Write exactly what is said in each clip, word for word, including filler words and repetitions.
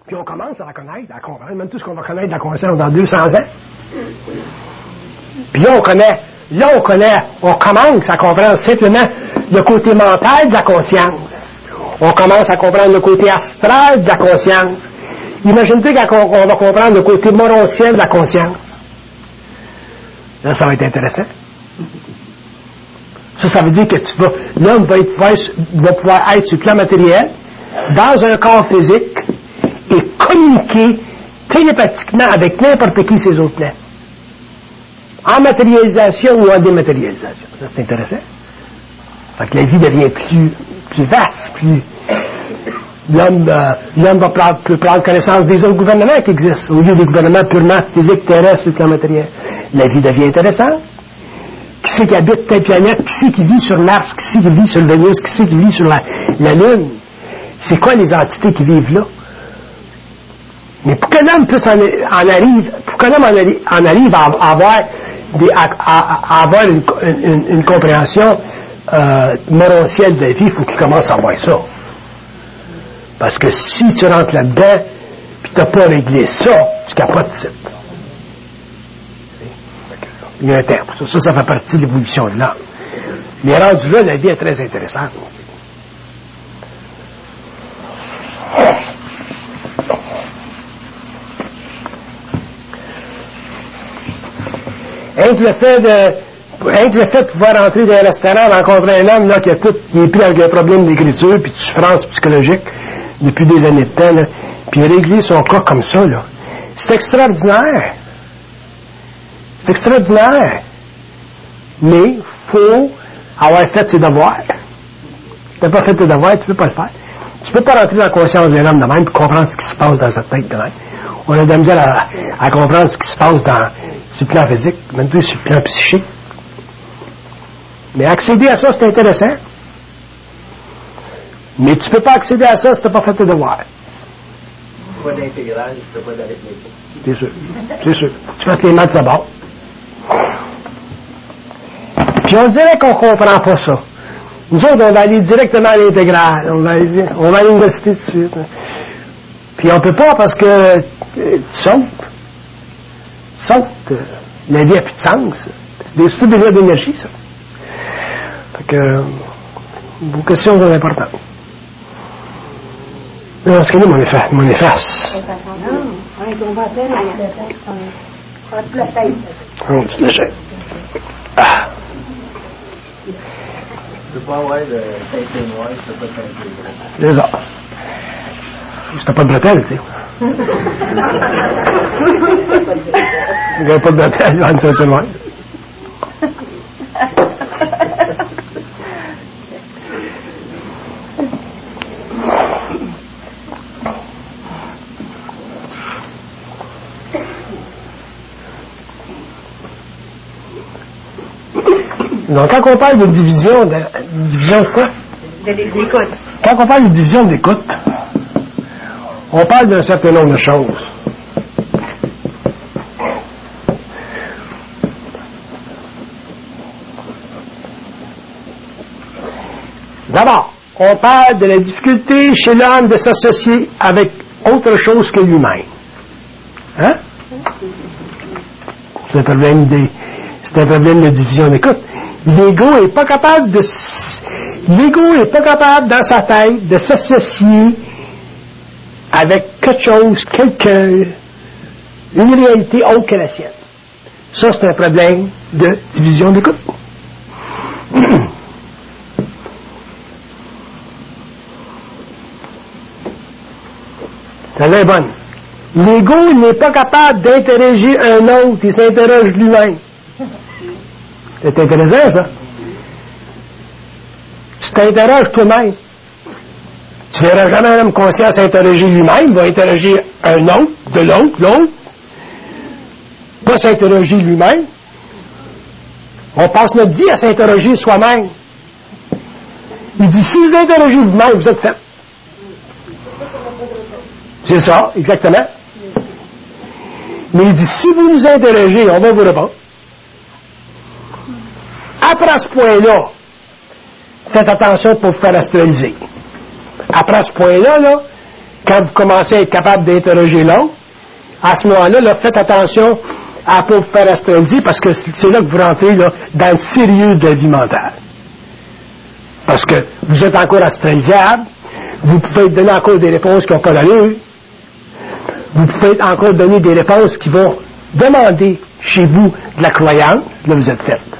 Puis on commence à la connaître, à la comprendre. Même tout ce qu'on va connaître de la conscience dans deux cents ans. Puis là, on connaît, là, on connaît, on commence à comprendre simplement le côté mental de la conscience. On commence à comprendre le côté astral de la conscience. Imagine-toi qu'on on va comprendre le côté morontiel de la conscience. Là, ça va être intéressant. Ça, ça veut dire que tu vas, l'homme va, être, va, va pouvoir être sur le plan matériel, dans un corps physique, et communiquer télépathiquement avec n'importe qui ces autres plans. En matérialisation ou en dématérialisation. Ça, c'est intéressant. Fait que la vie devient plus, plus vaste, plus... L'homme, euh, l'homme va prendre, peut prendre connaissance des autres gouvernements qui existent, au lieu des gouvernements purement physiques, terrestres, sur le plan matériel. La vie devient intéressante. Qui c'est qui habite telle planète? Qui c'est qui vit sur Mars? Qui c'est qui vit sur Vénus? Qui c'est qui vit sur la, la Lune? C'est quoi les entités qui vivent là? Mais pour que l'homme puisse en, en arrive, pour que l'homme en, arri, en arrive à, à avoir, des, à, à, à avoir une, une, une compréhension euh, morontielle de la vie, il faut qu'il commence à avoir ça. Parce que si tu rentres là-dedans, puis tu n'as pas réglé ça, tu capotes ça. Il y a un terme. Ça, ça, ça fait partie de l'évolution de l'homme. Mais rendu là, la vie est très intéressante. Rien que le fait de, rien que le fait de pouvoir entrer dans un restaurant, rencontrer un homme là, qui, a tout, qui est pris avec un problème d'écriture, puis de souffrance psychologique depuis des années de temps, là, puis régler son cas comme ça, là, c'est extraordinaire. C'est extraordinaire. Mais il faut avoir fait ses devoirs. Si tu n'as pas fait tes devoirs, tu ne peux pas le faire. Tu ne peux pas rentrer dans la conscience d'un homme de même et comprendre ce qui se passe dans sa tête de même. On a de la misère à, à comprendre ce qui se passe dans, sur le plan physique, même plus sur le plan psychique. Mais accéder à ça, c'est intéressant. Mais tu ne peux pas accéder à ça si tu n'as pas fait tes devoirs. Pas d'intégral, je ne peux pas d'arithmétique. C'est sûr. C'est sûr. Tu fasses les maths d'abord. Puis on dirait qu'on ne comprend pas ça. Nous autres, on va aller directement à l'intégrale. On va aller, on va à l'université tout de suite. Puis on ne peut pas parce que euh, tu sautes. Tu sautes. Euh, la vie n'a plus de sens. C'est des c'est des lois d'énergie, ça. Fait que euh, vos questions sont importantes. Non, parce que là, mon efface. Mon efface. On te lâche. Ah. Tu peux pas avoir de teinture noire, tu peux pas teinture noire. C'est ça. C'était pas de bretelles, tu sais. Il n'y avait pas de bretelles, il y avait une ceinture noire. Donc, quand on parle de division, de, division de quoi? De l'écoute. Quand on parle de division d'écoute, on parle d'un certain nombre de choses. D'abord, on parle de la difficulté chez l'homme de s'associer avec autre chose que lui-même. Hein? C'est un problème de, c'est un problème de division d'écoute. L'ego est pas capable de, l'ego est pas capable dans sa tête de s'associer avec quelque chose, quelqu'un, une réalité autre que la sienne. Ça, c'est un problème de division d'écoute. Ça est bonne. L'ego n'est pas capable d'interroger un autre, il s'interroge lui-même. C'est intéressant, ça. Tu t'interroges toi-même. Tu verras jamais un homme conscient s'interroger lui-même, il va interroger un autre, de l'autre, l'autre. Pas s'interroger lui-même. On passe notre vie à s'interroger soi-même. Il dit, si vous interrogez vous-même, vous êtes fait. C'est ça, exactement. Mais il dit, si vous nous interrogez, on va vous répondre. Après ce point-là, faites attention pour vous faire astraliser. Après ce point-là, là, quand vous commencez à être capable d'interroger l'autre, à ce moment-là, là, faites attention à ne pas vous faire astraliser, parce que c'est là que vous rentrez là, dans le sérieux de la vie mentale. Parce que vous êtes encore astralisable, vous pouvez donner encore des réponses qui n'ont pas d'allure, vous pouvez encore donner des réponses qui vont demander chez vous de la croyance, là vous êtes fait.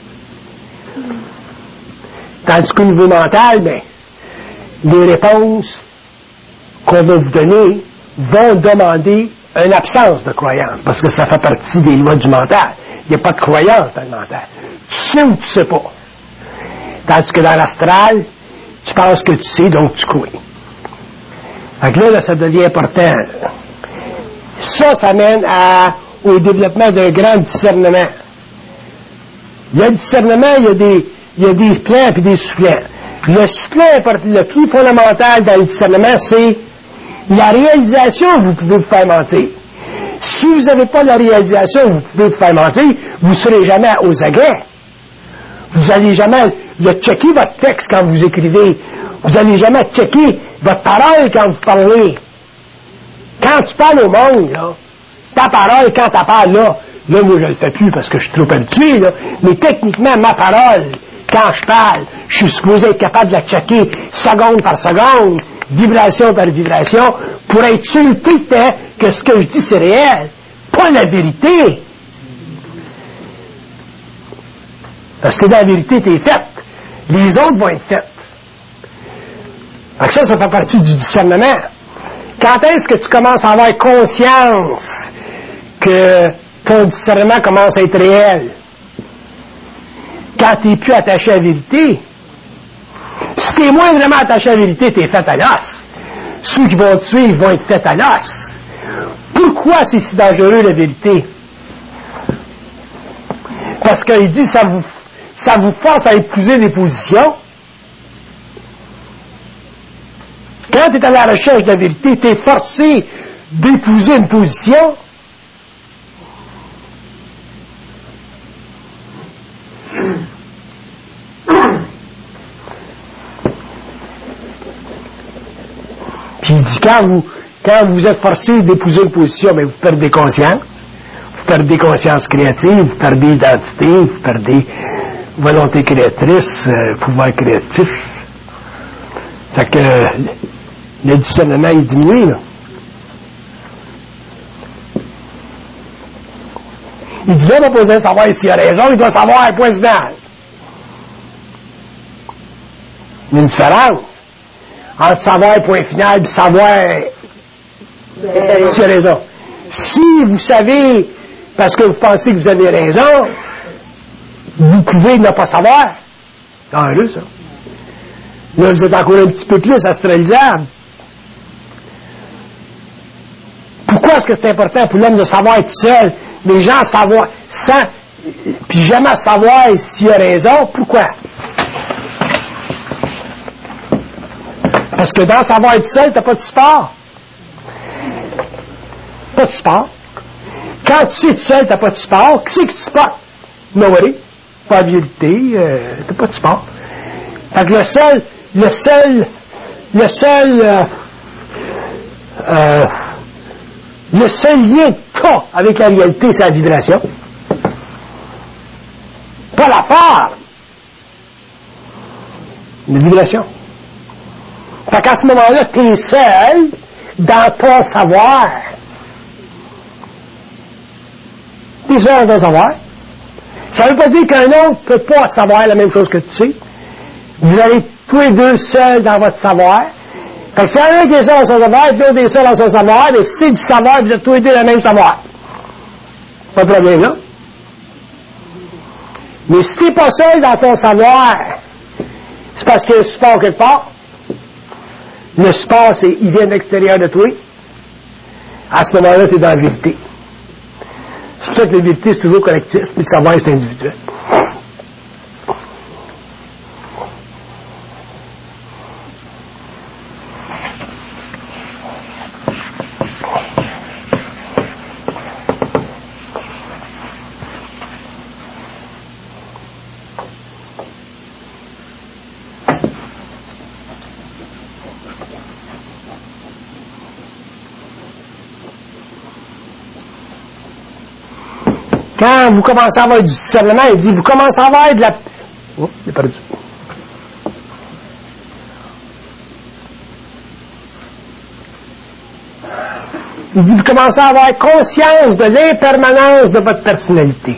Tandis qu'au niveau mental, bien, les réponses qu'on va vous donner vont demander une absence de croyance, parce que ça fait partie des lois du mental. Il n'y a pas de croyance dans le mental. Tu sais ou tu sais pas. Tandis que dans l'astral, tu penses que tu sais, donc tu crois. Fait que là, là, ça devient important. Ça, ça mène à, au développement d'un grand discernement. Il y a le discernement, il y a des, il y a des plans et des sous-plans. Le sous-plan, le plus fondamental dans le discernement, c'est la réalisation, vous pouvez vous faire mentir. Si vous n'avez pas la réalisation, vous pouvez vous faire mentir, vous ne serez jamais aux aguets. Vous n'allez jamais checker votre texte quand vous écrivez. Vous n'allez jamais checker votre parole quand vous parlez. Quand tu parles au monde, là, ta parole, quand tu parles là, là, moi, je ne le fais plus parce que je suis trop habitué, là, mais techniquement, ma parole, quand je parle, je suis supposé être capable de la checker seconde par seconde, vibration par vibration, pour être sûr tout le temps que ce que je dis, c'est réel, pas la vérité. Parce que la vérité, t'es faite. Les autres vont être faites. Donc ça, ça fait partie du discernement. Quand est-ce que tu commences à avoir conscience que ton discernement commence à être réel? Quand tu n'es plus attaché à la vérité. Si tu es moindrement attaché à la vérité, tu es fait à l'os. Ceux qui vont te suivre vont être faits à l'os. Pourquoi c'est si dangereux, la vérité? Parce qu'il dit ça vous, ça vous force à épouser des positions. Quand tu es à la recherche de la vérité, tu es forcé d'épouser une position. Puis il dit, quand vous, quand vous êtes forcé d'épouser une position, mais vous perdez conscience. Vous perdez conscience créative, vous perdez identité, vous perdez volonté créatrice, euh, pouvoir créatif. Fait que euh, le discernement est diminué, là. Il dit là, on n'a pas besoin de savoir s'il a raison, il doit savoir un point final. Il y a une différence entre savoir un point final et savoir s'il a raison. Si vous savez, parce que vous pensez que vous avez raison, vous pouvez ne pas savoir. C'est heureux, ça. Là, vous êtes encore un petit peu plus astralisable. Pourquoi est-ce que c'est important pour l'homme de savoir être seul? Les gens savoir, sans, puis jamais savoir s'il a raison. Pourquoi? Parce que dans savoir être seul, t'as pas de support. Pas de support. Quand tu sais tout seul, t'as pas de support. Qui c'est que tu supportes? Nobody. Pas de vérité, euh, t'as pas de support. Fait que le seul, le seul, le seul, euh, euh, le seul lien que t'as avec la réalité, c'est la vibration. Pas la forme. La vibration. Fait qu'à ce moment-là, t'es seul dans ton savoir. T'es seul dans ton savoir. Ça ne veut pas dire qu'un autre ne peut pas savoir la même chose que tu sais. Vous allez tous les deux seuls dans votre savoir. Fait que si un qui est seul dans son savoir, l'autre est seul dans son savoir, mais si c'est du savoir, vous êtes tous les deux dans le même savoir. Pas de problème, là. Mais si tu n'es pas seul dans ton savoir, c'est parce qu'il y a un support quelque part. Le support, c'est, il vient de l'extérieur de toi. À ce moment-là, tu es dans la vérité. C'est pour ça que la vérité, c'est toujours collectif, puis le savoir, c'est individuel. Quand vous commencez à avoir du discernement, il dit, vous commencez à avoir de la... Oh, j'ai perdu. Il dit, vous commencez à avoir conscience de l'impermanence de votre personnalité.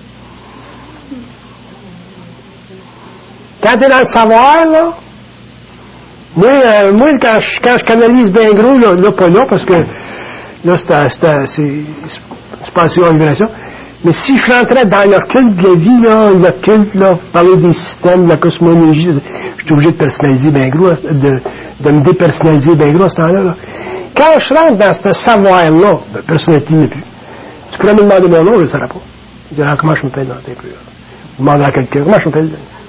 Quand tu es dans le savoir, là, moi, euh, moi quand, je, quand je canalise bien gros, là, là, pas là, parce que là, c'est, c'est, c'est, c'est pas assez en révélation, mais si je rentrais dans le culte de la vie, là, le culte, là, parler des systèmes, de la cosmologie, je suis obligé de personnaliser bien gros, de, de me dépersonnaliser bien gros à ce temps-là, là. Quand je rentre dans ce savoir-là, ben, personnalité n'est plus. Tu pourrais me demander mon nom, je ne le saurais pas. Je dirais, comment je m'appelle dans tes plus. Vous demandez à quelqu'un, comment je m'appelle?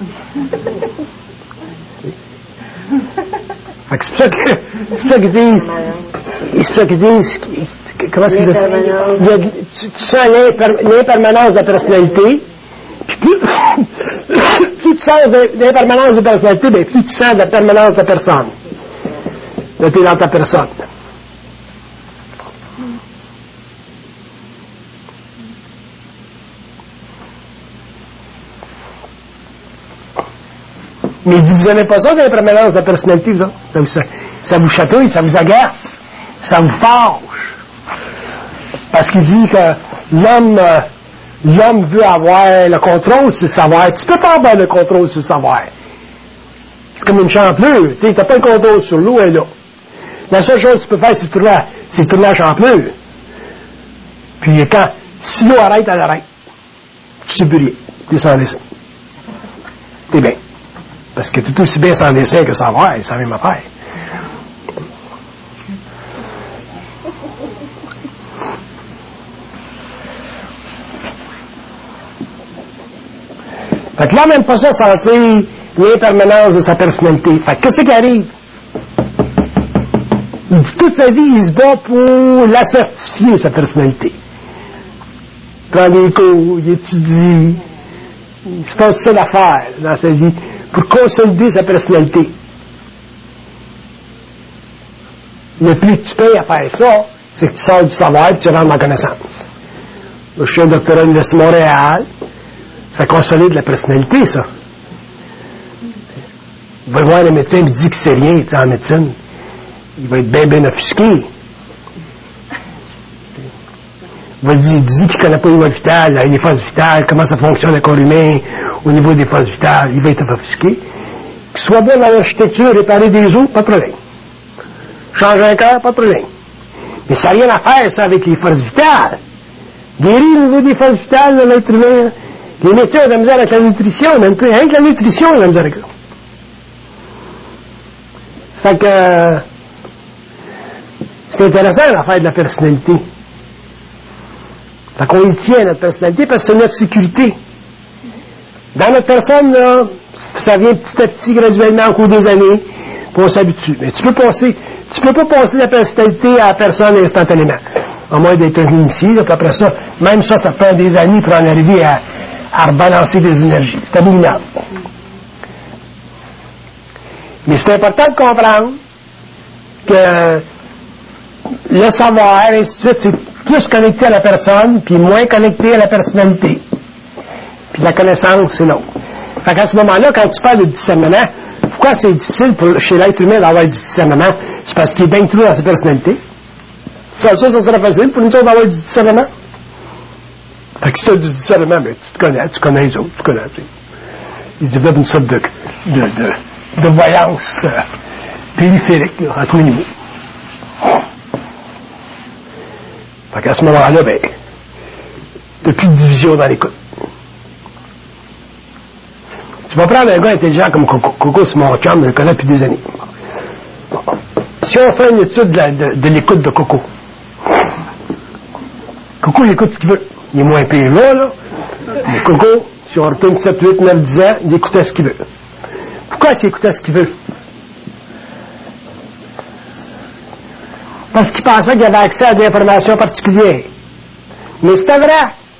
Fait que c'est pour ça que, c'est pour ça qu'ils disent, c'est pour ça qu'ils disent, comment est-ce qu'ils disent ça? Tu, tu sens l'imper, l'impermanence de la personnalité, puis plus, plus tu sens l'impermanence de la personnalité, ben plus tu sens de la permanence de la personne. Là, tu es dans ta personne. Mais il dit, vous n'avez pas ça d'impermanence de la personnalité, vous autres? Ça vous, ça, ça vous chatouille, ça vous agace, ça vous fâche. Parce qu'il dit que l'homme, euh, l'homme veut avoir le contrôle sur le savoir. Tu ne peux pas avoir le contrôle sur le savoir. C'est comme une champlure. Tu sais, tu n'as pas le contrôle sur l'eau, elle est là. La seule chose que tu peux faire, c'est tourner, c'est tourner la champlure. Puis quand, si l'eau arrête, elle arrête. Tu sais plus rien. Tu es sans dessin. T'es bien. Parce que tu es aussi bien sans dessin que savoir, c'est la même affaire. Fait que là, même pas ça, sentir l'impermanence de sa personnalité. Fait que qu'est-ce qui arrive? Il dit toute sa vie, il se bat pour la certifier, sa personnalité. Il prend des cours, il étudie, il se passe ça l'affaire dans sa vie pour consolider sa personnalité. Le plus que tu payes à faire ça, c'est que tu sors du savoir et tu rentres dans la connaissance. Là, je suis un doctorat à l'Université de Montréal, ça consolide la personnalité, ça. Il va voir le médecin et il dit que c'est rien, tu sais, en médecine. Il va être bien, bien offusqué. Il va dire, il dit qu'il ne connaît pas les lois vitales, les phases vitales, comment ça fonctionne le corps humain au niveau des phases vitales. Il va être offusqué. Qu'il soit bon dans l'architecture, réparer des os, pas de problème. Changer un cœur, pas de problème. Mais ça n'a rien à faire, ça, avec les phases vitales. Guérir au niveau des phases vitales de l'être humain. Les médecins ont de la misère avec la nutrition, même rien que la nutrition, ils ont de la misère avec ça. Ça fait que c'est intéressant l'affaire de la personnalité. Fait qu'on y tient, notre personnalité, parce que c'est notre sécurité. Dans notre personne, là, ça vient petit à petit, graduellement, au cours des années, puis on s'habitue. Mais tu peux passer, tu peux pas passer la personnalité à la personne instantanément. À moins d'être initié, là, puis après ça, même ça, ça prend des années pour en arriver à, à rebalancer des énergies. C'est abominable. Mais c'est important de comprendre que le savoir, ainsi de suite, c'est plus connecté à la personne, puis moins connecté à la personnalité. Puis la connaissance, c'est l'autre. Fait qu'à ce moment-là, quand tu parles de discernement, pourquoi c'est difficile pour, chez l'être humain d'avoir du discernement? C'est parce qu'il est bien trouvé dans sa personnalité. Ça, ça, ça serait facile pour nous autres d'avoir du discernement. Fait que si tu as du discernement, ben, tu te connais, tu connais les autres, tu connais. Tu sais. Ils développent une sorte de, de, de, de voyance euh, périphérique, là, à tous les niveaux. Fait qu'à ce moment-là, ben, t'as plus de division dans l'écoute. Tu vas prendre un gars intelligent comme Coco. Coco, c'est mon chum, je le connais depuis des années. Si on fait une étude de, la, de, de l'écoute de Coco, Coco, il écoute ce qu'il veut. Il est moins pire là, là. Mais Coco, si on retourne sept, huit, neuf, dix ans, il écoutait ce qu'il veut. Pourquoi il écoutait ce qu'il veut? Parce qu'il pensait qu'il avait accès à des informations particulières. Mais c'était vrai.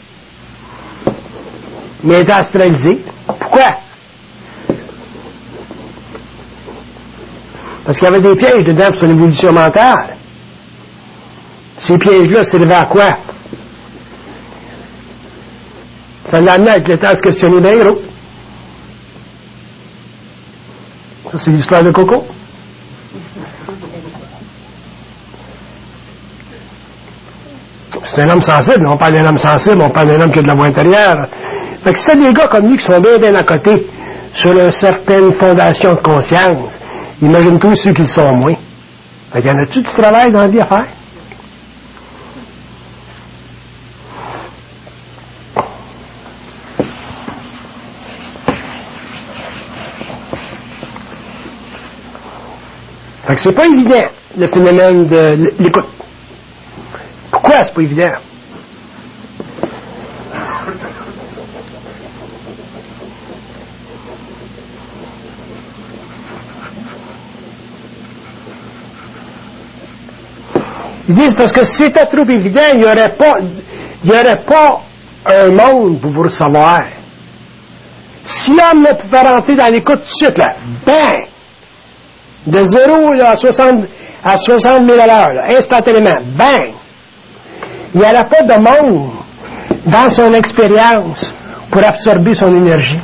Mais il était astralisé. Pourquoi? Parce qu'il y avait des pièges dedans pour son évolution mentale. Ces pièges-là s'élevaient à quoi? Ça l'a amené avec le temps à se questionner bien gros. Ça, c'est l'histoire de Coco. C'est un homme sensible. On parle d'un homme sensible, on parle d'un homme qui a de la voix intérieure. Fait que si t'as des gars comme lui qui sont bien, bien à côté, sur une certaine fondation de conscience, imagine-toi ceux qui le sont moins. Fait qu'il y en a-tu du travail dans la vie à faire? Fait que c'est pas évident, le phénomène de l'écoute. Pourquoi c'est pas évident? Ils disent parce que si c'était trop évident, il n'y aurait pas, il y aurait pas un monde pour vous recevoir. Si l'homme ne pouvait rentrer dans l'écoute tout de suite, là, bang! De zéro là, à soixante à soixante mille à l'heure, là, instantanément, bang! Il n'y aurait pas de monde dans son expérience pour absorber son énergie.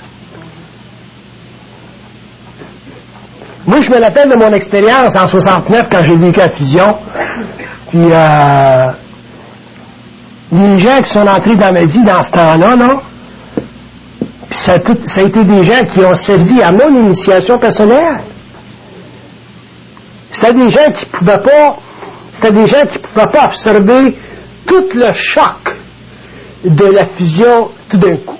Moi, je me rappelle de mon expérience en soixante-neuf quand j'ai vécu la fusion. Puis, euh, les gens qui sont entrés dans ma vie dans ce temps-là, non? Puis ça a, tout, ça a été des gens qui ont servi à mon initiation personnelle. C'était des gens qui pouvaient pas, c'était des gens qui pouvaient pas absorber tout le choc de la fusion tout d'un coup.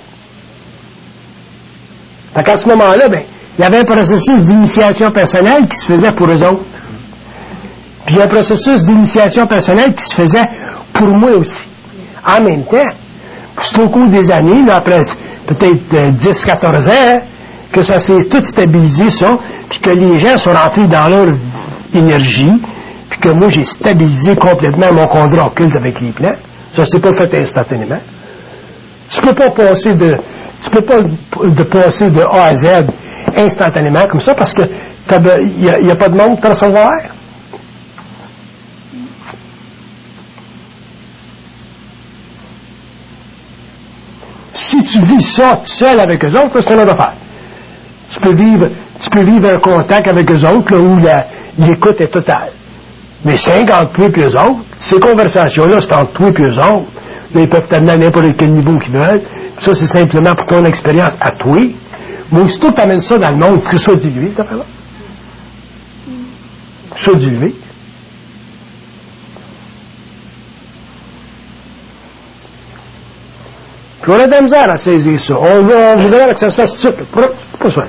Fait qu'à ce moment-là, ben, il y avait un processus d'initiation personnelle qui se faisait pour eux autres. Puis un processus d'initiation personnelle qui se faisait pour moi aussi. En même temps, c'est au cours des années, là, après peut-être euh, dix à quatorze ans, que ça s'est tout stabilisé, ça, puis que les gens sont rentrés dans leur énergie, puis que moi, j'ai stabilisé complètement mon contrat occulte avec les plans. Ça s'est pas fait instantanément. Tu peux pas passer de, tu peux pas de passer de A à Z instantanément comme ça, parce que il n'y a, y a pas de monde pour te recevoir. Si tu vis ça tout seul avec eux autres, c'est une autre affaire. Tu peux vivre, tu peux vivre un contact avec eux autres là, où la, l'écoute est totale. Mais c'est entre toi et eux autres. Ces conversations-là, c'est entre toi et eux autres. Là, ils peuvent t'amener à n'importe quel niveau qu'ils veulent. Ça, c'est simplement pour ton expérience à toi. Mais aussitôt que tu amènes ça dans le monde, il faut que ça soit dilué, cette affaire-là. Que ça soit dilué. Puis on a de la misère à saisir ça. On, on voudrait que ça se fasse tout de suite. Pas, pas ça.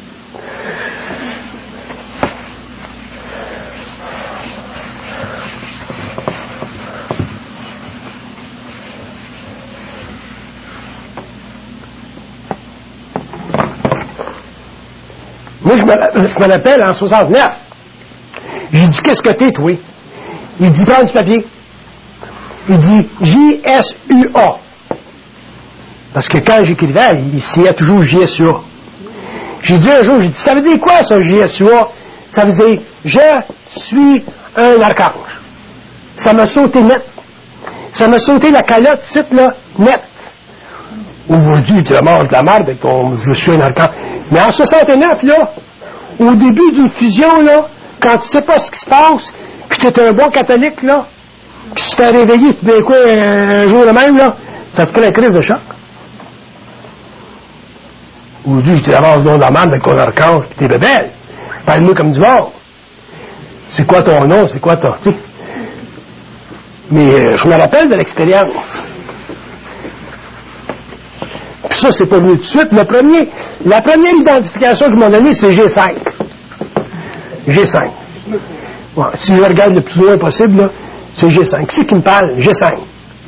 Moi, je me, je me rappelle, en soixante-neuf, j'ai dit, qu'est-ce que t'es, toi? Il dit, prends du papier. Il dit, J S U A. Parce que quand j'écrivais, il signait toujours J S U A. J'ai dit un jour, j'ai dit, ça veut dire quoi, ça, J S U A? Ça veut dire, je suis un archange. Ça m'a sauté net. Ça m'a sauté la calotte, titre, là, net. Aujourd'hui, je mange de la merde, et je suis un archange. Mais en soixante-neuf, là, au début d'une fusion, là, quand tu sais pas ce qui se passe, puis tu es un bon catholique, là, puis tu t'es réveillé tout d'un coup un, un jour le même, là, ça te crée une crise de choc. Aujourd'hui, je te avance dans la merde avec ton archange, puis t'es bébelle. Parle-moi comme du monde. C'est quoi ton nom? C'est quoi ton... Tu sais. Mais euh, je me rappelle de l'expérience. Puis ça, c'est pas venu tout de suite. Le premier, la première identification qu'ils m'ont donnée, c'est G cinq. G cinq. Ouais, si je regarde le plus loin possible, là, c'est G cinq. Qui c'est qui me parle? G cinq.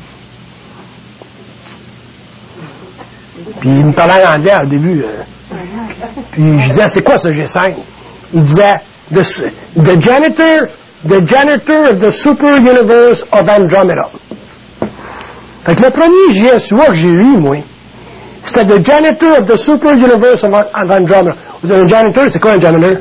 Puis il me parlait en anglais au début. Euh, puis je disais, c'est quoi ce G cinq? Il disait, the, the janitor, the janitor of the super universe of Andromeda. Fait que le premier G S U A que j'ai eu, moi, c'était the janitor of the super universe of Andromeda. Un janitor, c'est quoi un janitor?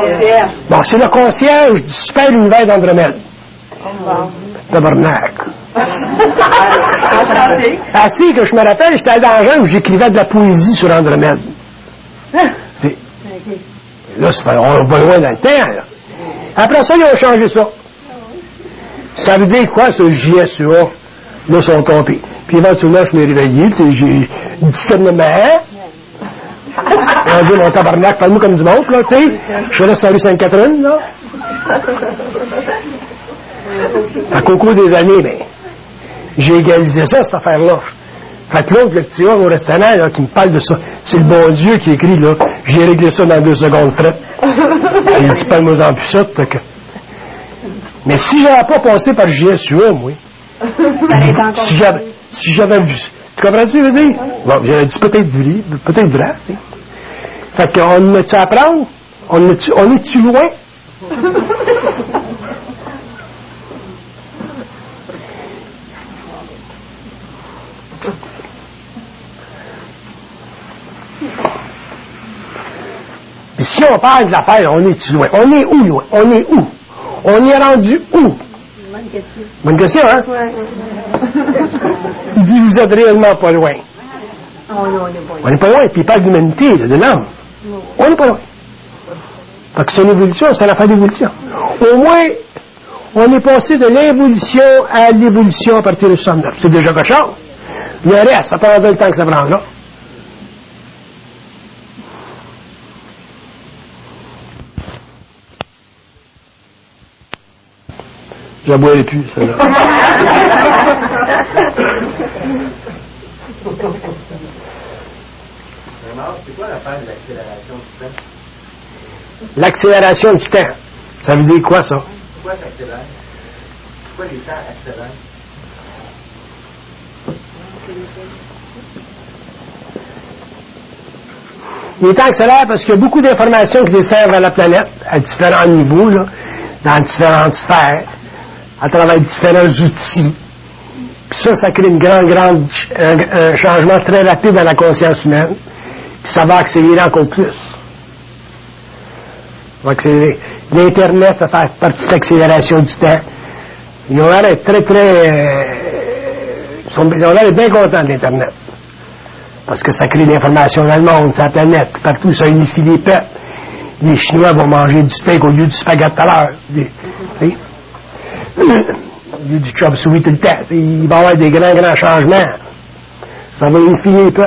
Bon, c'est le concierge du super univers d'Andromède. Tabarnak. Assez que je me rappelle, j'étais dans un où j'écrivais de la poésie sur Andromède. Okay. Là, c'est pas, on va loin dans le temps. Là. Après ça, ils ont changé ça. Ça veut dire quoi, ce J S E A? Là, ils sont trompés. Puis éventuellement, je me suis réveillé, tu sais, j'ai discernement. On a dit, mon tabarnak, parle-moi comme du monde, là, tu sais. Je suis là sur la rue Sainte-Catherine, là. Fait qu'au cours des années, ben, j'ai égalisé ça, cette affaire-là. Fait que l'autre, le petit homme au restaurant, là, qui me parle de ça, c'est le bon Dieu qui écrit, là, j'ai réglé ça dans deux secondes près. Il dit, parle-moi en plus ça, que... Mais si j'avais pas passé par J S U A, moi, si j'avais, si j'avais vu, tu comprends-tu, je veux dire? Bon, j'aurais dit peut-être vrai, peut-être vrai, tu sais. Fait qu'on a-tu à apprendre? On est-tu, on est-tu loin? Puis si on parle de l'affaire, on est-tu loin? On est où, loin? On est où? On est rendu où? Bonne question. Bonne question, hein? Ouais. Il dit, vous êtes réellement pas loin. Oh, non, on n'est pas loin. On n'est pas loin, puis il parle d'humanité, de l'homme. On n'est pas loin. Fait que c'est une évolution, c'est l'affaire d'évolution. Au moins, on est passé de l'involution à l'évolution à partir de soixante-neuf. C'est déjà quelque chose. Le reste, ça prendra le temps que ça prendra. Je la boirai plus, celle-là. C'est quoi l'affaire de l'accélération du temps? L'accélération du temps. Ça veut dire quoi, ça? Pourquoi ça accélère? Pourquoi les temps accélèrent? Les temps accélèrent parce qu'il y a beaucoup d'informations qui desservent à la planète, à différents niveaux, là, dans différentes sphères, à travers différents outils. Puis ça, ça crée une grande, grande, un, un changement très rapide dans la conscience humaine. Puis ça va accélérer encore plus. Ça va accélérer. L'Internet, ça fait partie de l'accélération du temps. Ils ont l'air d'être très, très... Euh, ils, sont, ils ont l'air d'être bien contents de l'Internet. Parce que ça crée de l'information dans le monde, sur la planète, partout, ça unifie les peuples. Les Chinois vont manger du steak au lieu du spaghetti à l'heure. Au lieu du chop suey tout le temps. Il va y avoir des grands, grands changements. Ça va unifier les peuples.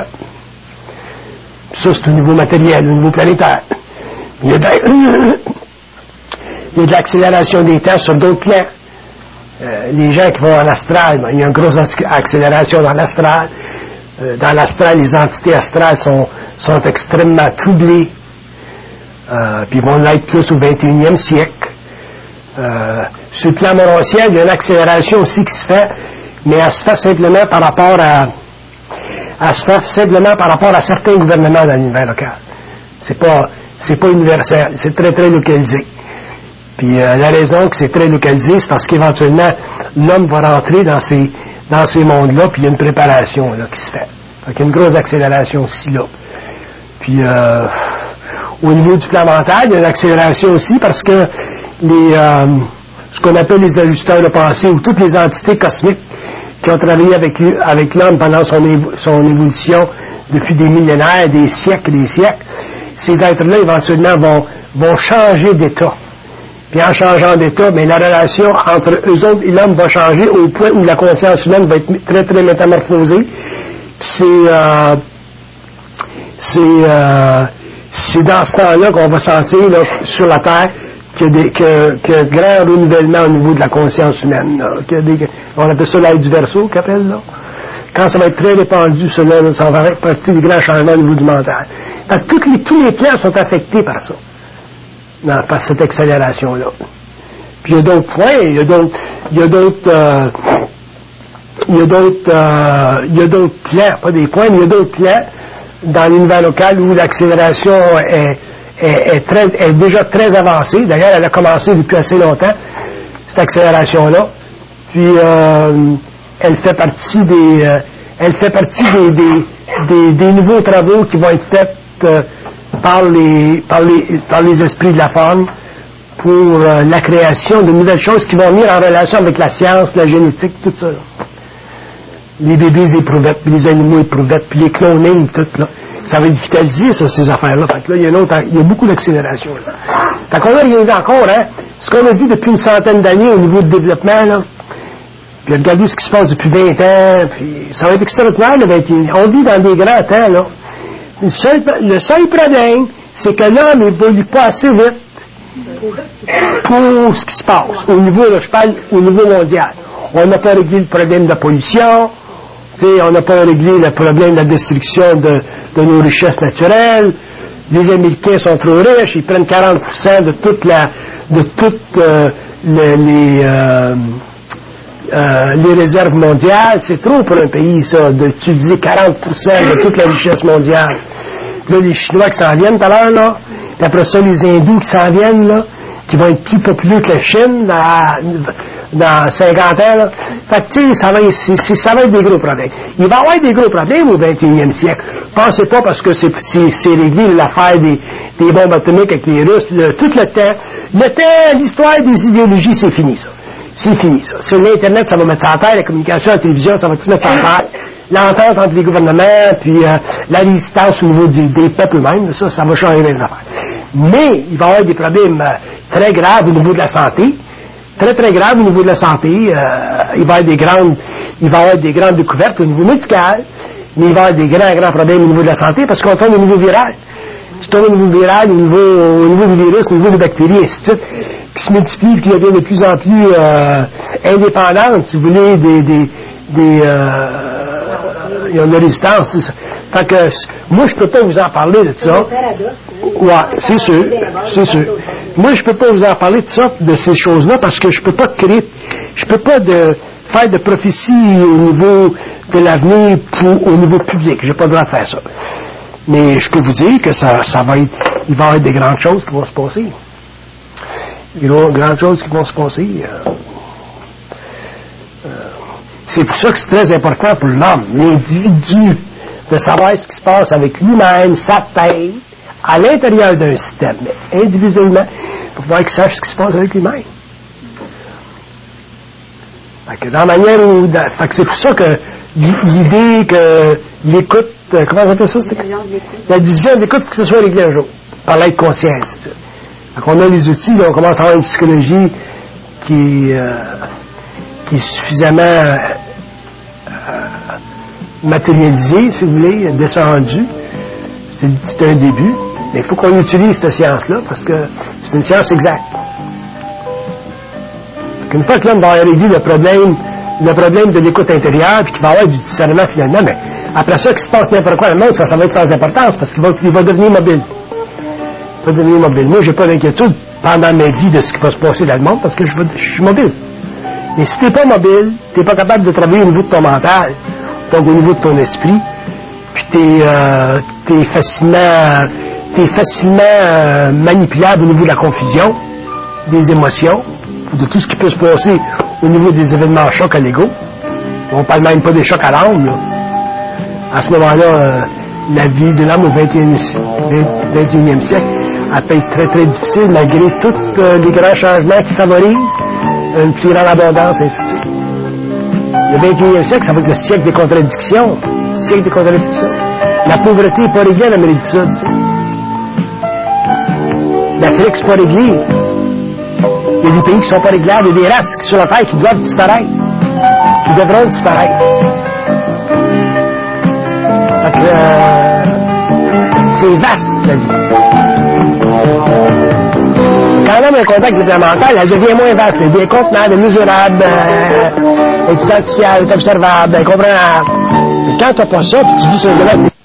Ça, c'est au niveau matériel, au niveau planétaire. Il y a de, il y a de l'accélération des temps sur d'autres plans. Euh, les gens qui vont en astral, ben, il y a une grosse accélération dans l'astral. Euh, dans l'astral, les entités astrales sont, sont extrêmement troublées. Euh, puis vont l'être plus au vingt et unième siècle. Euh, sur le plan morontiel, il y a une accélération aussi qui se fait, mais elle se fait simplement par rapport à elle se fait simplement par rapport à certains gouvernements dans l'univers local. C'est pas c'est pas universel, c'est très très localisé. Puis euh, la raison que c'est très localisé, c'est parce qu'éventuellement l'homme va rentrer dans ces dans ces mondes-là, puis il y a une préparation là qui se fait. Fait qu'il y a une grosse accélération aussi là. Puis euh, au niveau du plan mental, il y a une accélération aussi parce que les euh, ce qu'on appelle les ajusteurs de pensée ou toutes les entités cosmiques qui ont travaillé avec, lui, avec l'homme pendant son, évo, son évolution depuis des millénaires, des siècles et des siècles, ces êtres-là éventuellement vont, vont changer d'état. Puis en changeant d'état, bien, la relation entre eux autres et l'homme va changer au point où la conscience humaine va être très très métamorphosée. Puis c'est euh, c'est euh, c'est dans ce temps-là qu'on va sentir là, sur la Terre qu'il y a, des, que, que y a grand renouvellement au niveau de la conscience humaine. Là, qu'il y a des, on appelle ça l'aide du verso, qu'on appelle, là. Quand ça va être très répandu, cela, là, ça va faire partie des grands changements au niveau du mental. Donc, toutes les, tous les plans sont affectés par ça, non, par cette accélération-là. Puis il y a d'autres points, il y a d'autres, il y a d'autres, euh, il y a d'autres, euh, il y a d'autres plans, pas des points, mais il y a d'autres plans dans l'univers local où l'accélération est Est, est, très, est déjà très avancée. D'ailleurs, elle a commencé depuis assez longtemps, cette accélération-là. Puis, euh, elle fait partie des, euh, elle fait partie des, des, des, des nouveaux travaux qui vont être faits euh, par les, par les, par les esprits de la forme pour euh, la création de nouvelles choses qui vont venir en relation avec la science, la génétique, tout ça. Là. Les bébés éprouvettes, puis les animaux éprouvettes, puis les cloning, tout là. Ça va être vitalisé, ça, ces affaires-là. Fait que là, il y a, une autre, il y a beaucoup d'accélération. Là. Fait qu'on a rien vu encore, hein. Ce qu'on a dit depuis une centaine d'années au niveau du développement, là, puis regardez ce qui se passe depuis vingt ans, puis ça va être extraordinaire, le vingt et unième. On vit dans des grands temps, là. Le seul, le seul problème, c'est que l'homme n'évolue pas assez vite pour ce qui se passe. Au niveau, là, je parle au niveau mondial. On n'a pas réglé le problème de la pollution, t'sais, on n'a pas réglé le problème de la destruction de, de nos richesses naturelles. Les Américains sont trop riches, ils prennent quarante pour cent de toute la, de toutes euh, les, les, euh, euh, les réserves mondiales. C'est trop pour un pays, ça, d'utiliser quarante pour cent de toute la richesse mondiale. Là, les Chinois qui s'en viennent tout à l'heure, là, puis après ça, les Hindous qui s'en viennent, là, qui vont être plus populaires que la Chine dans, dans cinquante ans, là. Fait que, tu sais, ça va, c'est, c'est, ça va être des gros problèmes. Il va y avoir des gros problèmes au vingt et unième siècle. Pensez pas parce que c'est, c'est, c'est réglé l'affaire des, des bombes atomiques avec les Russes, le, tout le temps. Le temps, l'histoire des idéologies, c'est fini, ça. C'est fini, ça. Sur l'Internet, ça va mettre ça en terre, la communication, la télévision, ça va tout mettre ça en terre. L'entente entre les gouvernements, puis euh, la résistance au niveau du, des peuples eux-mêmes, ça, ça va changer les affaires. Mais il va y avoir des problèmes euh, très graves au niveau de la santé, très très graves au niveau de la santé. Euh, il va y avoir des grandes, il va y avoir des grandes découvertes au niveau médical, mais il va y avoir des grands grands problèmes au niveau de la santé parce qu'on tombe au niveau viral. Tu tombes au niveau viral, au niveau, au niveau des virus, au niveau des bactéries, et ainsi de suite, qui se multiplient, qui deviennent de plus en plus euh, indépendantes, si vous voulez, des, des, des euh, il y a une résistance, tout ça. Fait que, moi, je peux pas vous en parler de ça. Ouais, c'est sûr, c'est sûr. Moi, je peux pas vous en parler de ça, de ces choses-là, parce que je peux pas créer, je peux pas de, faire de prophétie au niveau de l'avenir pour, au niveau public. J'ai pas le droit de faire ça. Mais je peux vous dire que ça, ça va être, il va y avoir des grandes choses qui vont se passer. Il va y avoir des grandes choses qui vont se passer. Euh, euh, c'est pour ça que c'est très important pour l'homme, l'individu, de savoir ce qui se passe avec lui-même, sa tête, à l'intérieur d'un système, mais individuellement, pour pouvoir qu'il sache ce qui se passe avec lui-même. Fait que dans la manière où, dans, fait que c'est pour ça que l'idée que l'écoute, euh, comment on appelle ça? C'était? La division de l'écoute, il faut que ce soit réglé un jour, par l'aide conscience. Fait qu'on a les outils, on commence à avoir une psychologie qui, euh, qui est suffisamment euh, matérialisée, si vous voulez, descendue. C'est, c'est un début, mais il faut qu'on utilise cette science-là, parce que c'est une science exacte. Une fois que l'homme va réglé le problème, le problème de l'écoute intérieure, puis qu'il va avoir du discernement finalement, mais après ça, qu'il se passe n'importe quoi dans le monde, ça, ça va être sans importance, parce qu'il va, il va devenir mobile. Il va devenir mobile. Moi, j'ai pas d'inquiétude pendant ma vie de ce qui va se passer dans le monde, parce que je, je suis mobile. Mais si t'es pas mobile, t'es pas capable de travailler au niveau de ton mental, donc au niveau de ton esprit, puis t'es, euh, t'es facilement, t'es facilement euh, manipulable au niveau de la confusion, des émotions, de tout ce qui peut se passer au niveau des événements chocs à l'ego. On parle même pas des chocs à l'âme, là. À ce moment-là, euh, la vie de l'homme au vingt et unième siècle, elle peut être très très difficile malgré tous euh, les grands changements qui favorisent une plus grande abondance, et ainsi de suite. Le vingt et unième siècle, ça va être le siècle des contradictions. Le siècle des contradictions. La pauvreté n'est pas réglée en Amérique du Sud, tu sais. L'Afrique, c'est pas réglé. Il y a des pays qui ne sont pas réglables, il y a des races sur la terre qui doivent disparaître, qui devront disparaître. Fait que, euh, c'est vaste, la vie. Quand l'homme a un contact gouvernemental, elle devient moins vaste, elle devient contenable, mesurable, euh, est identifiable, est observable, elle comprend. Mais quand tu n'as pas ça, puis tu vis sur le domaine